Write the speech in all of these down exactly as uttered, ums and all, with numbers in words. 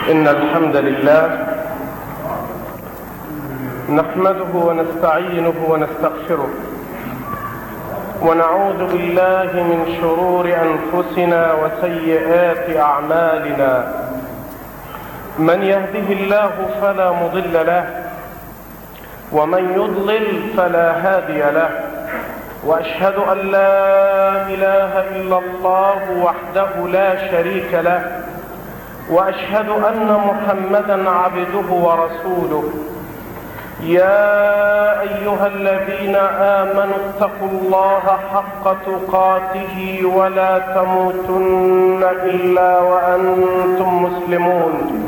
إن الحمد لله نحمده ونستعينه ونستغفره ونعوذ بالله من شرور أنفسنا وسيئات أعمالنا. من يهده الله فلا مضل له ومن يضلل فلا هادي له، وأشهد أن لا إله إلا الله وحده لا شريك له، وأشهد أن محمدا عبده ورسوله. يا أيها الذين آمنوا اتقوا الله حق تقاته ولا تموتن إلا وأنتم مسلمون.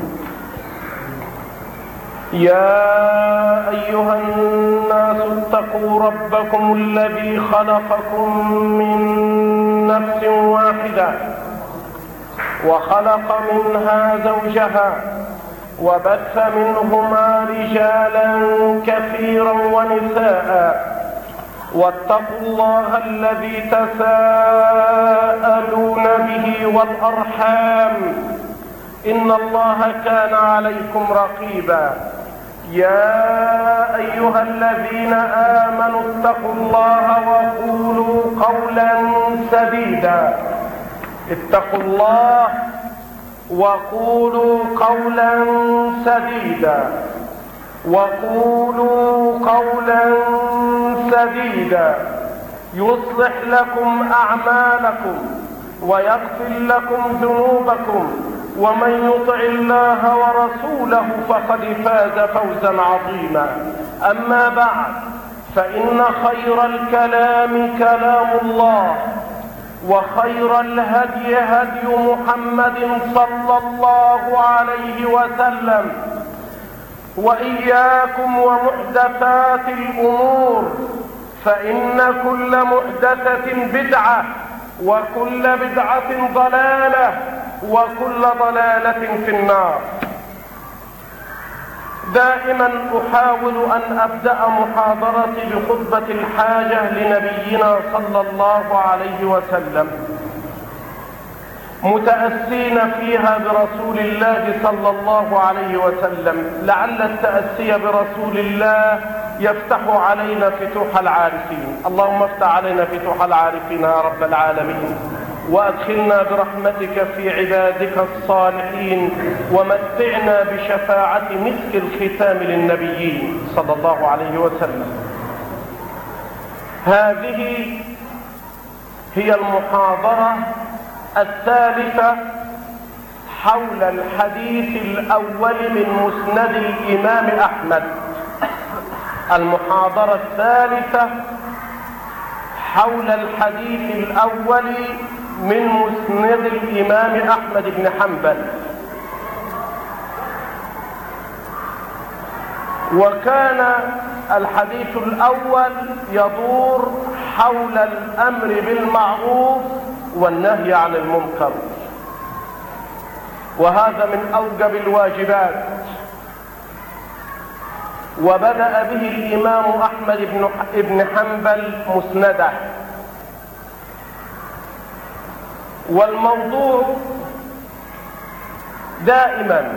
يا أيها الناس اتقوا ربكم الذي خلقكم من نفس واحدة وخلق منها زوجها وبث منهما رجالا كثيرا ونساء، واتقوا الله الذي تساءلون به والأرحام إن الله كان عليكم رقيبا. يا أيها الذين آمنوا اتقوا الله وقولوا قولا سديدا اتقوا الله وقولوا قولا سديدا وقولوا قولا سديدا يصلح لكم أعمالكم ويغفر لكم ذنوبكم، ومن يطع الله ورسوله فقد فاز فوزا عظيما. أما بعد، فإن خير الكلام كلام الله، وخير الهدي هدي محمد صلى الله عليه وسلم، وإياكم ومحدثات الأمور، فإن كل محدثة بدعة وكل بدعة ضلالة وكل ضلالة في النار. دائما أحاول أن أبدأ محاضرتي بخطبة الحاجة لنبينا صلى الله عليه وسلم، متأسين فيها برسول الله صلى الله عليه وسلم، لعل التأسي برسول الله يفتح علينا فتوح العارفين. اللهم افتح علينا فتوح العارفين يا رب العالمين، وأدخلنا برحمتك في عبادك الصالحين، ومتعنا بشفاعة مسك الختام للنبيين صلى الله عليه وسلم. هذه هي المحاضرة الثالثة حول الحديث الأول من مسند الإمام أحمد. المحاضرة الثالثة حول الحديث الأول من مسند الإمام أحمد بن حنبل. وكان الحديث الأول يدور حول الأمر بالمعروف والنهي عن المنكر، وهذا من أوجب الواجبات، وبدأ به الإمام أحمد بن حنبل مسنده. والموضوع دائما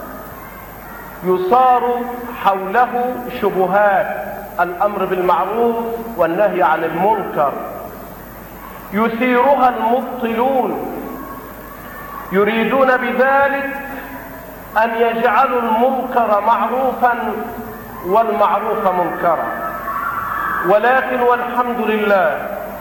يصار حوله شبهات الأمر بالمعروف والنهي عن المنكر، يثيرها المبطلون، يريدون بذلك أن يجعلوا المنكر معروفا والمعروف منكرا. ولكن والحمد لله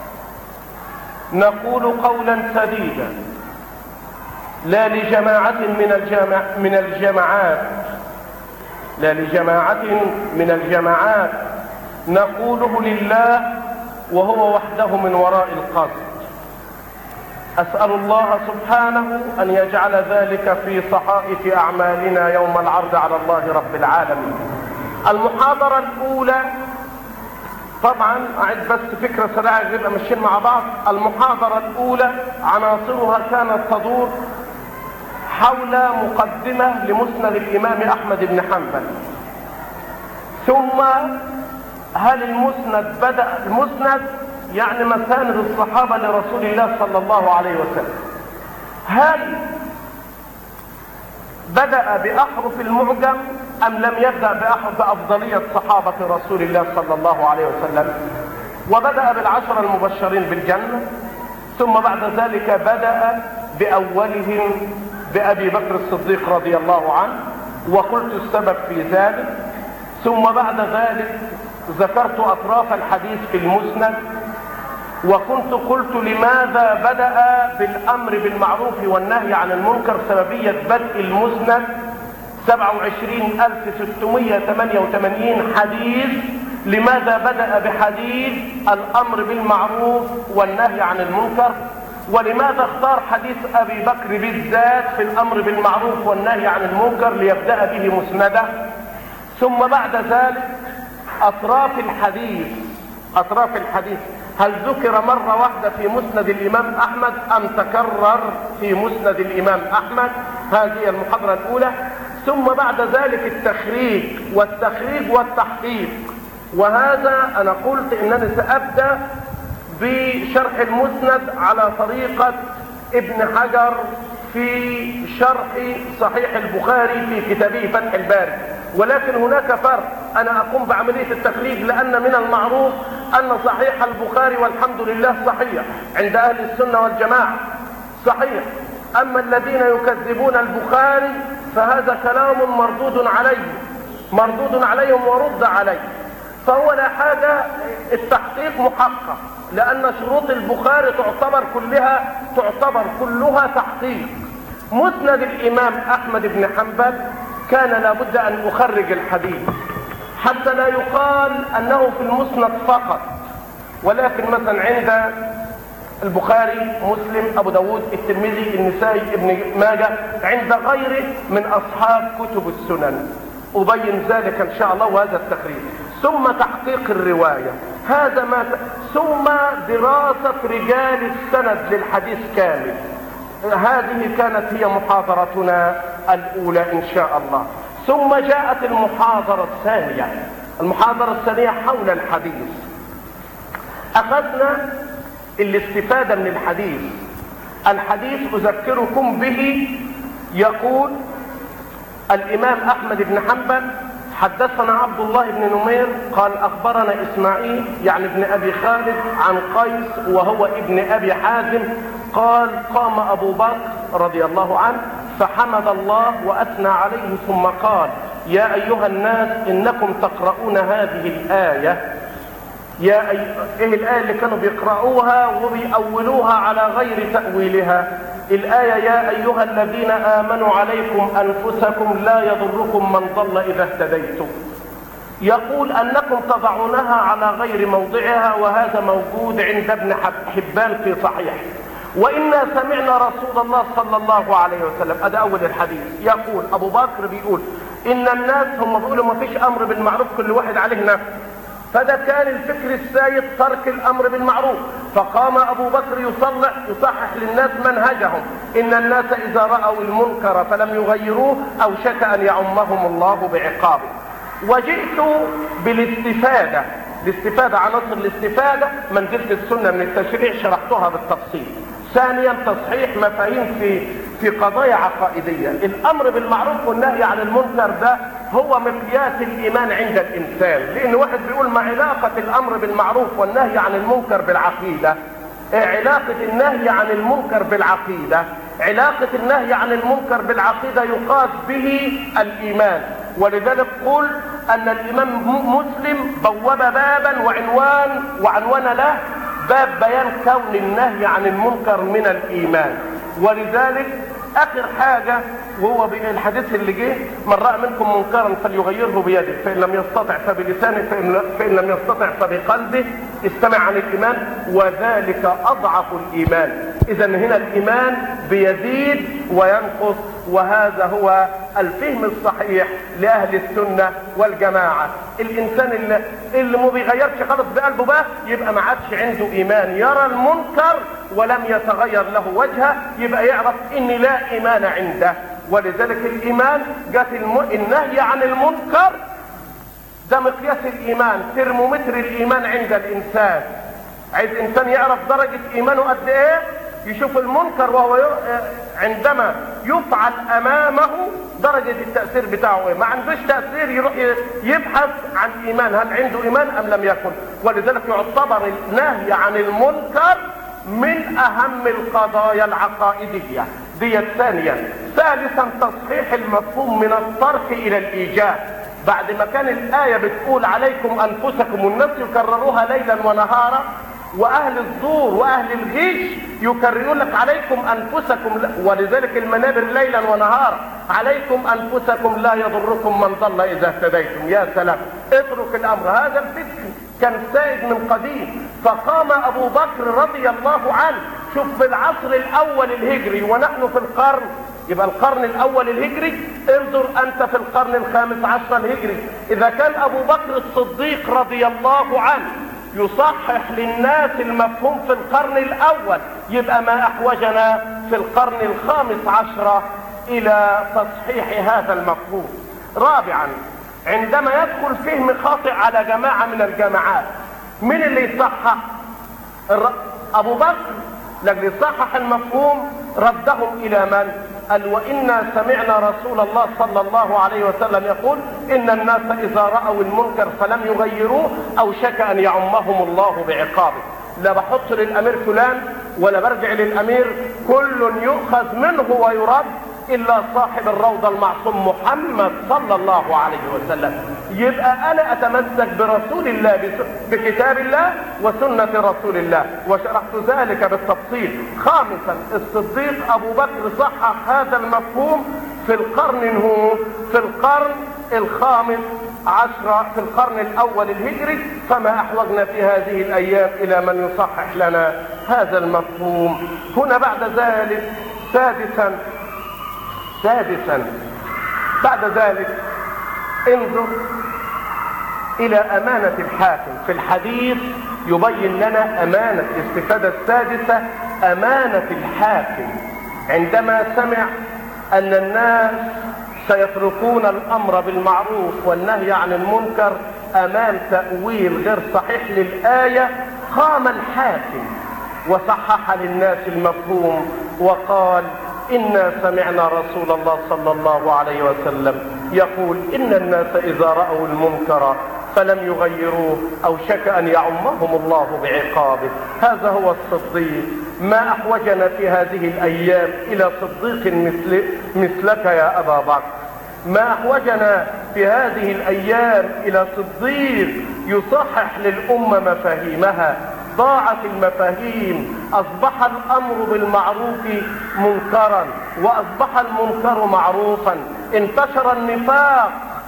نقول قولا سديدا لا لجماعة من الجماع من الجماعات لا لجماعة من الجماعات نقوله لله وهو وحده من وراء القصد. أسأل الله سبحانه أن يجعل ذلك في صحائف أعمالنا يوم العرض على الله رب العالمين. المحاضرة الأولى، طبعا أعد بس فكرة سريعة نبقى ماشيين مع بعض. المحاضرة الأولى عناصرها كانت تدور حول مقدمة لمسند الإمام أحمد بن حنبل، ثم هل المسند بدأ المسند يعني مساند الصحابة لرسول الله صلى الله عليه وسلم، هل بدأ بأحرف المعجم أم لم يبدأ بأحرف أفضلية صحابة رسول الله صلى الله عليه وسلم؟ وبدأ بالعشرة المبشرين بالجنة، ثم بعد ذلك بدأ بأولهم بأبي بكر الصديق رضي الله عنه، وقلت السبب في ذلك. ثم بعد ذلك ذكرت أطراف الحديث في المسند، وكنت قلت لماذا بدأ بالأمر بالمعروف والنهي عن المنكر. سببية بدء المسند سبعة وعشرين ألف وستمائة وثمانية وثمانين حديث. لماذا بدأ بحديث الأمر بالمعروف والنهي عن المنكر؟ ولماذا اختار حديث أبي بكر بالذات في الأمر بالمعروف والنهي عن المنكر ليبدأ به مسنده؟ ثم بعد ذلك أطراف الحديث أطراف الحديث هل ذكر مرة واحدة في مسند الإمام أحمد أم تكرر في مسند الإمام أحمد؟ هذه المحاضرة الأولى. ثم بعد ذلك التخريج والتخريج والتحقيق، وهذا أنا قلت إنني سأبدأ بشرح المسند على طريقة ابن حجر في شرح صحيح البخاري في كتابه فتح الباري، ولكن هناك فرق. أنا أقوم بعملية التخريج لأن من المعروف أن صحيح البخاري والحمد لله صحيح عند أهل السنة والجماعة صحيح. أما الذين يكذبون البخاري فهذا كلام مردود عليهم مردود عليهم ورد عليه. فهو لا حاجة، التحقيق محقق، لأن شروط البخاري تعتبر كلها تعتبر كلها تحقيق. مسند الإمام أحمد بن حنبل كان لابد أن أخرج الحديث حتى لا يقال أنه في المسند فقط، ولكن مثلا عند البخاري، مسلم، أبو داود، الترمذي، النسائي، ابن ماجه، عند غيره من أصحاب كتب السنن. أبين ذلك إن شاء الله، وهذا التخريج. ثم تحقيق الرواية، هذا ما ت... ثم دراسة رجال السند للحديث كامل. هذه كانت هي محاضرتنا الأولى إن شاء الله. ثم جاءت المحاضرة الثانية المحاضرة الثانية حول الحديث. أخذنا الاستفادة من الحديث. الحديث أذكركم به يقول الإمام أحمد بن حنبل: حدثنا عبد الله بن نمير قال أخبرنا إسماعيل يعني ابن أبي خالد عن قيس وهو ابن أبي حازم قال: قام أبو بكر رضي الله عنه فحمد الله وأثنى عليه ثم قال: يا أيها الناس إنكم تقرؤون هذه الآية. يا أي... إيه الآية اللي كانوا بيقرؤوها وبيأولوها على غير تأويلها؟ الآية: يا أيها الذين آمنوا عليكم أنفسكم لا يضركم من ضل إذا اهتديتم. يقول أنكم تضعونها على غير موضعها، وهذا موجود عند ابن حبان في صحيح. وإنا سمعنا رسول الله صلى الله عليه وسلم، هذا أول الحديث. يقول أبو بكر بيقول إن الناس هم بيقولوا ما فيش أمر بالمعروف، كل واحد عليه نفسه. فده كان الفكر السائد ترك الأمر بالمعروف. فقام أبو بكر يصلح يصحح للناس منهجهم: إن الناس إذا رأوا المنكر فلم يغيروه أوشك أن يعمهم الله بعقابه. وجئت بالاستفادة الاستفادة عناصر الاستفادة منزلة السنة من التشريع، شرحتها بالتفصيل. ثانيا تصحيح مفاهيم في في قضايا عقائدية. الأمر بالمعروف والنهي عن المنكر ده هو مقياس الإيمان عند الإنسان، لأن واحد بيقول: ما علاقة الأمر بالمعروف والنهي عن المنكر بالعقيدة؟ علاقة النهي عن المنكر بالعقيدة علاقة النهي عن المنكر بالعقيدة يقاس به الإيمان. ولذلك قل أن الإمام مسلم بوب بابا وعنوان وعنوان له باب بيان كون النهي عن المنكر من الإيمان. ولذلك آخر حاجة وهو الحديث اللي جه: من رأى منكم منكرا فليغيره بيده فإن لم يستطع فبلسانه فإن لم يستطع فبقلبه. استمع عن الإيمان: وذلك أضعف الإيمان. إذا هنا الإيمان بيزيد وينقص، وهذا هو الفهم الصحيح لأهل السنة والجماعة. الإنسان اللي, اللي ما بيغيرش خالص بقلبه بقى يبقى ما عادش عنده إيمان. يرى المنكر ولم يتغير له وجهه يبقى يعرف إن لا إيمان عنده. ولذلك الإيمان جاءت الم... النهي عن المنكر ده مقياس الإيمان، ترمومتر الإيمان عند الإنسان. عايز إنسان يعرف درجة إيمانه قد إيه، يشوف المنكر وهو عندما يفعل امامه درجة التأثير بتاعه ايه. ما عندوش تأثير يروح يبحث عن ايمان، هل عنده ايمان ام لم يكن. ولذلك يعتبر النهي عن المنكر من اهم القضايا العقائدية دي. ثانيا ثالثا تصحيح المفهوم من الترك الى الايجاب. بعد ما كان الآية بتقول عليكم انفسكم، والناس يكرروها ليلا ونهارا، واهل الزور واهل الغش يكررون لك عليكم انفسكم، ولذلك المنابر ليلا ونهارا عليكم انفسكم لا يضركم من ضل اذا اهتديتم. يا سلام، اترك الامر. هذا الفكر كان سائد من قديم. فقام ابو بكر رضي الله عنه، شوف في العصر الاول الهجري ونحن في القرن، يبقى القرن الاول الهجري، انظر انت في القرن الخامس عشر الهجري. اذا كان ابو بكر الصديق رضي الله عنه يصحح للناس المفهوم في القرن الاول، يبقى ما احوجنا في القرن الخامس عشر الى تصحيح هذا المفهوم. رابعا عندما يدخل فهم خاطئ على جماعة من الجماعات، من اللي يصحح؟ ابو بكر لكن يصحح المفهوم ردهم الى من؟ قال وإنا سمعنا رسول الله صلى الله عليه وسلم يقول إن الناس إذا رأوا المنكر فلم يغيروه أوشك أن يعمهم الله بعقابه. لا بحط للأمير فلان ولا برجع للأمير، كل يؤخذ منه ويرد إلا صاحب الروضة المعصوم محمد صلى الله عليه وسلم. يبقى أنا أتمسك برسول الله، بكتاب الله وسنة رسول الله، وشرحت ذلك بالتفصيل. خامسا الصديق أبو بكر صحح هذا المفهوم في القرن هو في القرن الخامس عشر في القرن الأول الهجري، فما أحوجنا في هذه الأيام إلى من يصحح لنا هذا المفهوم. هنا بعد ذلك سادسا سادسا بعد ذلك انظر الى امانة الحاكم. في الحديث يبين لنا امانة، الاستفادة السادسة امانة الحاكم عندما سمع ان الناس سيتركون الامر بالمعروف والنهي عن المنكر امام تأويل غير صحيح للآية. قام الحاكم وصحح للناس المفهوم وقال إنا سمعنا رسول الله صلى الله عليه وسلم يقول إن الناس إذا رأوا المنكر فلم يغيروه أوشك أن يعمهم الله بعقابه. هذا هو الصديق. ما أحوجنا في هذه الأيام إلى صديق مثل مثلك يا أبا بكر. ما أحوجنا في هذه الأيام إلى صديق يصحح للأمة مفاهيمها. ضاعت المفاهيم، أصبح الأمر بالمعروف منكرا وأصبح المنكر معروفا. انتشر النفاق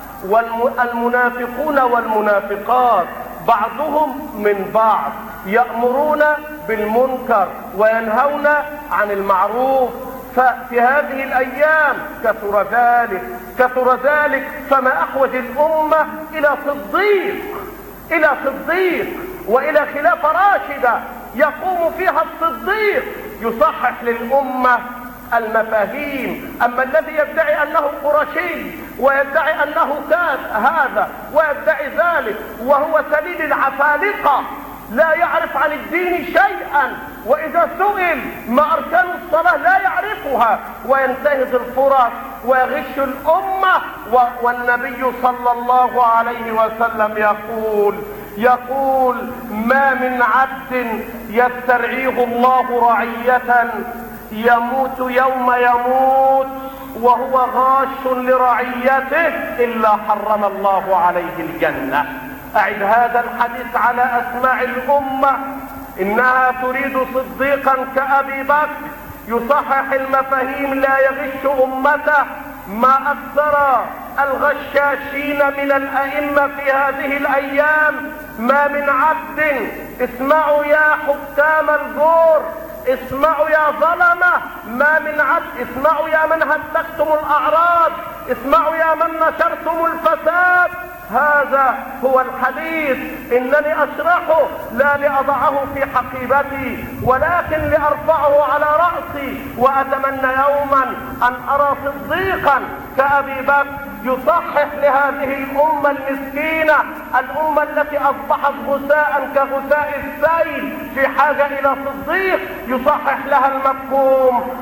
والمنافقون والمنافقات بعضهم من بعض، يأمرون بالمنكر وينهون عن المعروف. ففي هذه الأيام كثر ذلك كثر ذلك فما أحوج الأمة إلى صديق إلى صديق وإلى خلافة راشدة يقوم فيها الصديق يصحح للأمة المفاهيم. أما الذي يدعي أنه قرشي ويدعي أنه هذا ويدعي ذلك وهو سليل العفالقة لا يعرف عن الدين شيئا، وإذا سئل ما أركان الصلاة لا يعرفها، وينتهز الفرص ويغش الأمة. والنبي صلى الله عليه وسلم يقول يقول ما من عبد يسترعيه الله رعية يموت يوم يموت وهو غاش لرعيته إلا حرم الله عليه الجنة. أعد هذا الحديث على أسماع الأمة، إنها تريد صديقا كأبي بكر يصحح المفاهيم لا يغش أمته. ما أكثر الغشاشين من الأئمة في هذه الأيام. ما من عبد، اسمعوا يا حكام الجور، اسمعوا يا ظلمة، ما من عبد، اسمعوا يا من هتكتم الأعراض، اسمعوا يا من نشرتم الفساد. هذا هو الحديث، إنني أشرحه لا لأضعه في حقيبتي ولكن لأرفعه على رأسي، وأتمنى يوما أن أرى صديقا كأبي بكر يصحح لهذه الأمة المسكينة، الأمة التي أصبحت غثاء كغثاء السيل في حاجة إلى صديق يصحح لها المفهوم.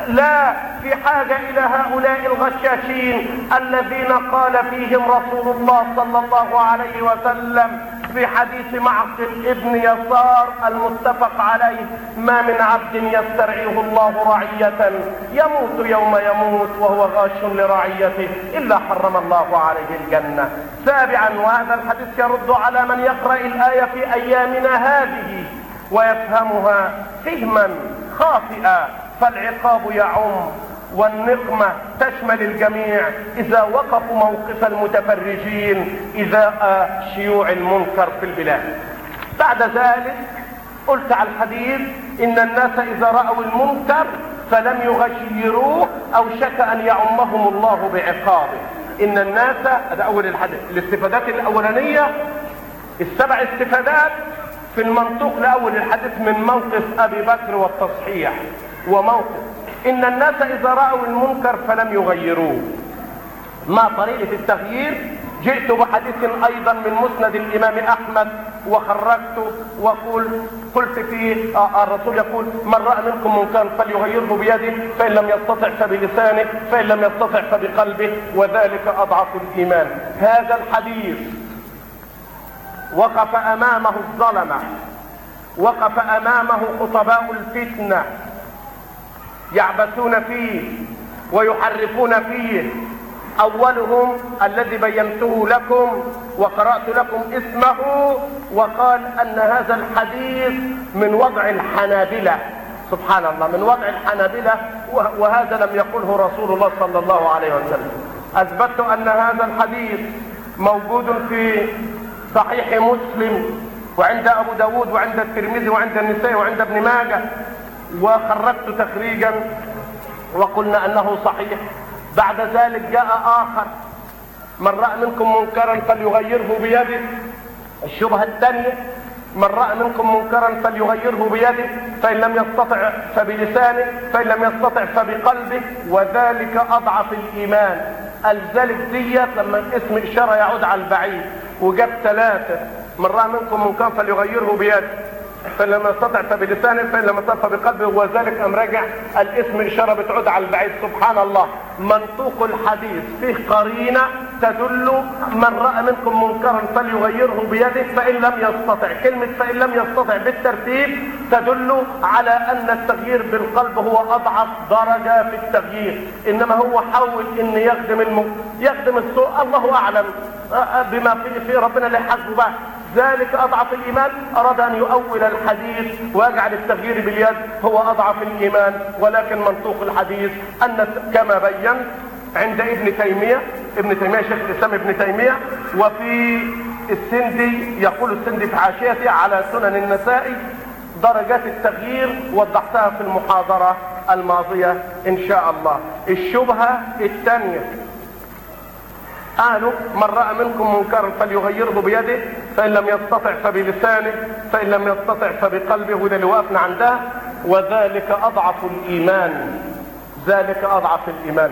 لا في حاجة إلى هؤلاء الغشاشين الذين قال فيهم رسول الله صلى الله عليه وسلم في حديث معقل ابن يسار المتفق عليه: ما من عبد يسترعيه الله رعية يموت يوم يموت وهو غاش لرعيته إلا حرم الله عليه الجنة. سابعا، وهذا الحديث يرد على من يقرأ الآية في أيامنا هذه ويفهمها فهما خاطئا، فالعقاب يعم والنقمة تشمل الجميع إذا وقفوا موقف المتفرجين إزاء شيوع المنكر في البلاد. بعد ذلك قلت على الحديث: إن الناس إذا رأوا المنكر فلم يغيروه أوشك أن يعمهم الله بعقابه. إن الناس، هذا أول الحديث. الاستفادات الأولانية السبع استفادات في المنطوق لأول الحديث من موقف أبي بكر والتصحيح، وموقف إن الناس إذا رأوا المنكر فلم يغيروه. ما طريقة التغيير؟ جئت بحديث أيضا من مسند الإمام أحمد وخرجته وقل قلت فيه آه الرسول يقول: من رأى منكم منكرا فليغيره بيده، فإن لم يستطع فبلسانه، فإن لم يستطع فبقلبه، وذلك أضعف الإيمان. هذا الحديث وقف أمامه الظلمة، وقف أمامه خطباء الفتنة يعبثون فيه ويحرفون فيه. أولهم الذي بينته لكم وقرأت لكم اسمه، وقال أن هذا الحديث من وضع الحنابلة. سبحان الله، من وضع الحنابلة، وهذا لم يقله رسول الله صلى الله عليه وسلم. أثبتت أن هذا الحديث موجود في صحيح مسلم وعند أبو داود وعند الترمذي وعند النسائي وعند ابن ماجه، وخرجت تخريجا وقلنا أنه صحيح. بعد ذلك جاء آخر: من رأى منكم منكرا فليغيره بيده. الشبهة الثانية: من رأى منكم منكرا فليغيره بيده، فإن لم يستطع فبلسانه، فإن لم يستطع فبقلبه، وذلك أضعف الإيمان. الذلك ديت لما اسم إشارة يعود على البعيد، وجاب ثلاثة: من رأى منكم منكرا فليغيره بيده، فإن لم يستطع فبلسانه، فإن لم يستطع فبقلبه، وذلك أم رجع الاسم إشارة بتعود على البعيد. سبحان الله، منطوق الحديث فيه قرينة تدل: من رأى منكم منكرا فليغيره بيده، فإن لم يستطع. كلمة فإن لم يستطع بالترتيب تدل على أن التغيير بالقلب هو أضعف درجة في التغيير، إنما هو حاول إن يخدم الم... يخدم السوء، الله أعلم بما فيه في ربنا اللي حاسبه بقى. ذلك أضعف الإيمان. أراد أن يؤول الحديث ويجعل التغيير باليد هو أضعف الإيمان، ولكن منطوق الحديث أن كما بين عند ابن تيمية ابن تيمية شيخ الإسلام ابن تيمية، وفي السندي يقول السندي في حاشيته على سنن النسائي درجات التغيير، وضحتها في المحاضرة الماضية إن شاء الله. الشبهة الثانية: قالوا: من رأى منكم منكرا فليغيره بيده، فإن لم يستطع فبلسانه، فإن لم يستطع فبقلبه، وده اللي وقفنا عندها، وذلك أضعف الإيمان. ذلك أضعف الإيمان.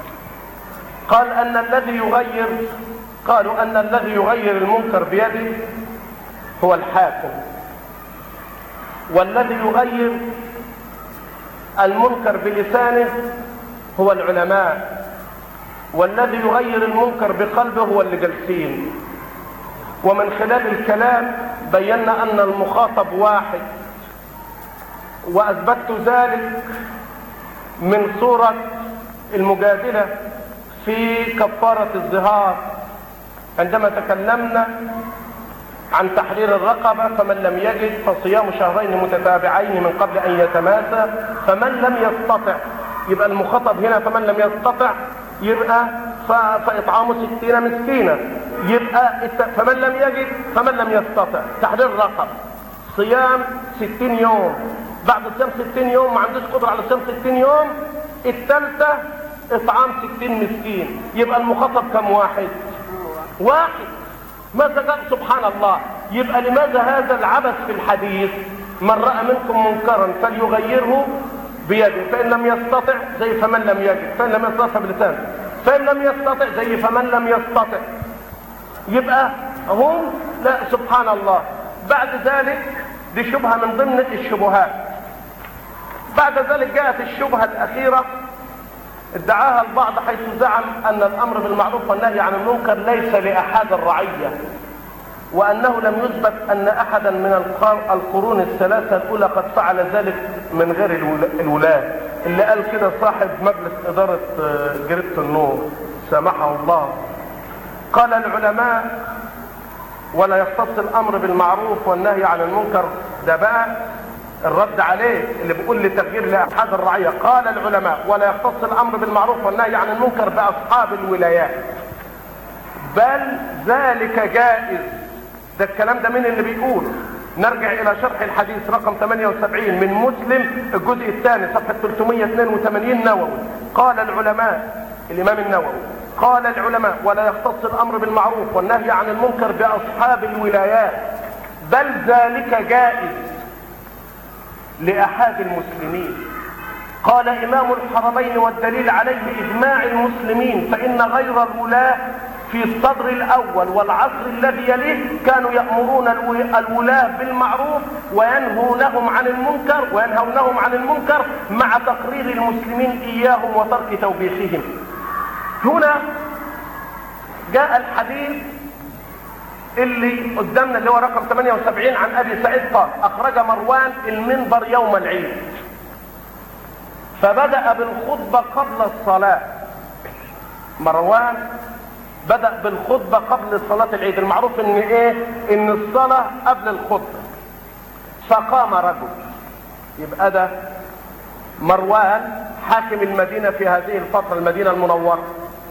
قال أن الذي يغير قالوا أن الذي يغير المنكر بيده هو الحاكم، والذي يغير المنكر بلسانه هو العلماء، والذي يغير المنكر بقلبه هو اللي جالسين. ومن خلال الكلام بينا أن المخاطب واحد، وأثبتت ذلك من سورة المجادلة في كفارة الظهار عندما تكلمنا عن تحرير الرقبة: فمن لم يجد فصيام شهرين متتابعين من قبل أن يتماسى، فمن لم يستطع. يبقى المخاطب هنا فمن لم يستطع، يبقى فإطعام ستين مسكينا. يبقى فمن لم يجد فمن لم يستطع تحرير الرقبة، صيام ستين يوم. بعد صيام ستين يوم ما عندوش قدرة على صيام ستين يوم، الثالثة إطعام ستين مسكين. يبقى المخاطب كم واحد؟ واحد. ماذا قال؟ سبحان الله. يبقى لماذا هذا العبث في الحديث؟ من رأى منكم منكرا فليغيره بيده، فإن لم يستطع زي فمن لم يجد، فإن لم يستطع بلسانه، فإن لم يستطع زي فمن لم يستطع. يبقى هم لا، سبحان الله. بعد ذلك دي شبهة من ضمن الشبهات. بعد ذلك جاءت الشبهة الأخيرة ادعاها البعض، حيث زعم أن الأمر بالمعروف والنهي عن المنكر ليس لأحد الرعية، وأنه لم يثبت أن أحدا من القرون الثلاثة الأولى قد فعل ذلك من غير الولاة. اللي قال كده صاحب مجلس إدارة جريدة النور سامحه الله. قال العلماء: ولا يختص الأمر بالمعروف والنهي عن المنكر. ده بقى الرد عليه اللي بيقول لتغيير لأحد الرعية. قال العلماء: ولا يختص الأمر بالمعروف والنهي عن المنكر بأصحاب الولايات، بل ذلك جائز. ده الكلام ده من اللي بيقول؟ نرجع الى شرح الحديث رقم ثمانية وسبعين من مسلم الجزء الثاني صفحة ثلاثمائة واثنين وثمانين نووي. قال العلماء، الامام النووي قال العلماء: ولا يختص الامر بالمعروف والنهي عن المنكر باصحاب الولايات، بل ذلك جائز لاحد المسلمين. قال امام الحرمين: والدليل عليه اجماع المسلمين، فان غير الولاة في الصدر الأول والعصر الذي يليه كانوا يأمرون الولاة بالمعروف وينهونهم عن المنكر وينهونهم عن المنكر مع تقرير المسلمين إياهم وترك توبيخهم. هنا جاء الحديث اللي قدامنا اللي هو رقم ثمانية وسبعين عن أبي سعيد قال: أخرج مروان المنبر يوم العيد فبدأ بالخطبة قبل الصلاة. مروان بدأ بالخطبة قبل صلاة العيد. المعروف ان ايه؟ ان الصلاة قبل الخطبة. فقام رجل، يبقى ده مروان حاكم المدينة في هذه الفترة، المدينة المنورة.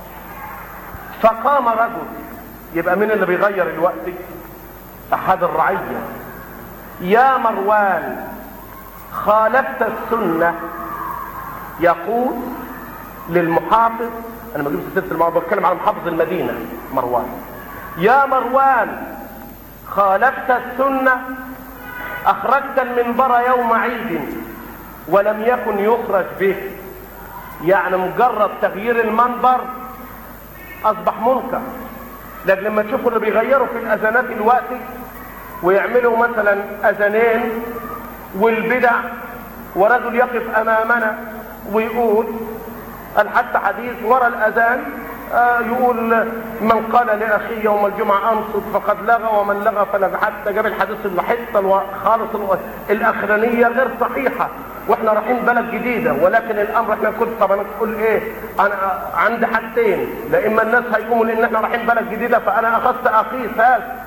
فقام رجل، يبقى مين اللي بيغير الوقت؟ احد الرعية. يا مروان خالفت السنة، يقول للمحافظ، انا ما جبت سيره الموضوع، بتكلم عن محافظ المدينه مروان. يا مروان خالفت السنه، اخرجت المنبر يوم عيد ولم يكن يخرج به. يعني مجرد تغيير المنبر اصبح منكر. لكن لما تشوفوا اللي بيغيروا في الاذانات الوقت ويعملوا مثلا اذانين والبدع، ورجل يقف امامنا ويقول قال حتى حديث ورا الاذان آه يقول: من قال لاخيه يوم الجمعه انصت فقد لغى ومن لغى فلغى. حتى جاب الحديث اللي حته خالص الاخرانيه غير صحيحه، واحنا رايحين بلد جديده. ولكن الامر احنا كل طبعا نقول ايه؟ انا عندي حاجتين: لا اما الناس هيقوموا لان احنا رايحين بلد جديده فانا اخذت اقيس هذا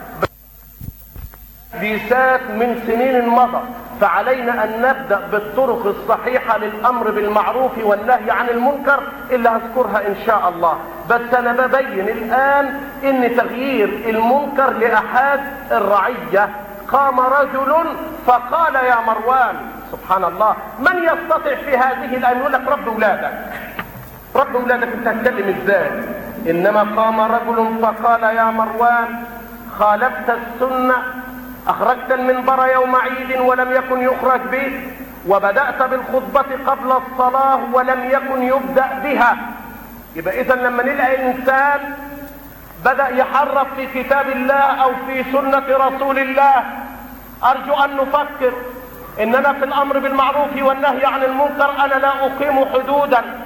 حديثات من سنين مضى، فعلينا ان نبدأ بالطرق الصحيحة للامر بالمعروف والنهي عن المنكر اللي هذكرها ان شاء الله. بس انا ببين الان ان تغيير المنكر لاحد الرعية. قام رجل فقال: يا مروان، سبحان الله، من يستطيع في هذه الايه؟ يقول لك رب اولادك، رب اولادك، انت هتكلم ازاي؟ انما قام رجل فقال: يا مروان خالفت السنة، اخرجت المنبر يوم عيد ولم يكن يخرج به، وبدأت بالخطبة قبل الصلاة ولم يكن يبدأ بها. يبقى اذا لما نلاقي انسان بدأ يحرف في كتاب الله او في سنة رسول الله، ارجو ان نفكر اننا في الامر بالمعروف والنهي عن المنكر انا لا اقيم حدودا